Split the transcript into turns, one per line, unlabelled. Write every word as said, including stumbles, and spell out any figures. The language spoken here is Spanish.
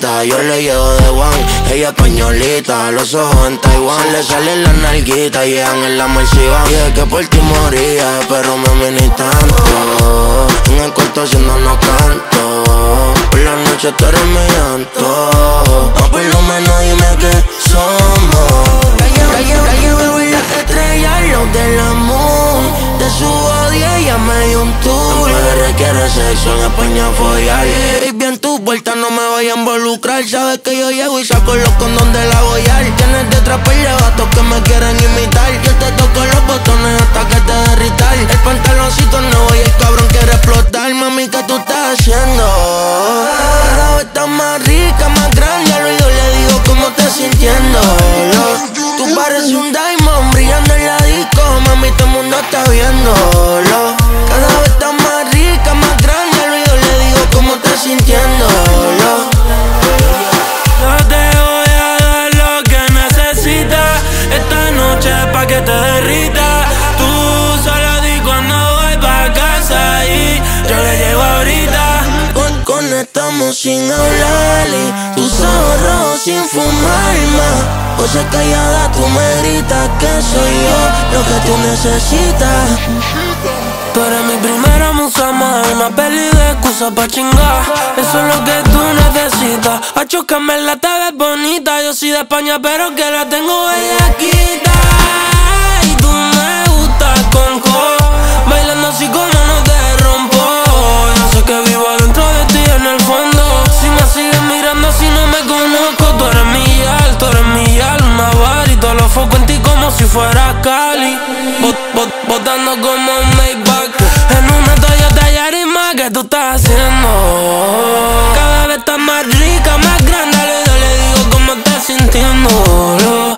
bonita, yo le llevo de Juan. Ella españolita, los ojos en Taiwán. Le salen las nalguitas, llegan en la Mercedes. Y es que por ti moría, pero me ni tanto. En el cuarto haciéndonos canto. Por la noche tú eres mi llanto. O por lo menos dime qué somos. La llevo en las estrellas, los de la moon. De su odio ella me dio un tour. Me requiere sexo en España follar. Baby, en tu puerta no me voy a involucrar. Sabes que yo llego y saco los condones de la Goyal. Tienes detrás par de gatos que me quieren imitar. Yo te toco los botones hasta que te derritar. El pantaloncito nuevo y el cabrón quiere explotar. Mami, ¿qué tú estás haciendo? Cada vez estás más rica, más grande. Al oído le digo cómo te sintiendo. Tú pareces un diamond brillando en la disco. Mami, todo el mundo está viéndolo. Cada vez estás más rica, más grande. Al oído le digo cómo estás sintiéndolo.
Yo te voy a dar lo que necesitas esta noche pa' que te derrita. Tú solo di cuando voy pa' casa y yo le llego ahorita.
Con, conectamos sin hablar y tus ojos rojos sin fumar más. O sea callada tú me gritas que soy yo lo que tú necesitas.
Tú eres mi primera musa, más una peli de excusa pa' chingar. Eso es lo que tú necesitas. A chocarme la te ves bonita. Yo soy de España pero que la tengo bellaquita. Y tú me gustas con co, bailando así como no te rompo. Yo sé que vivo dentro de ti en el fondo. Si me sigues mirando así no me conozco. Tú eres mi yal, tú eres mi alma, bar. Y todos los focos en ti como si fuera Cali. Bot, bot, botando como un Maybach en una Toyota Yaris. ¿Qué tú estás haciendo? Cada vez estás más rica, más grande. Al oído le digo cómo estás sintiendo.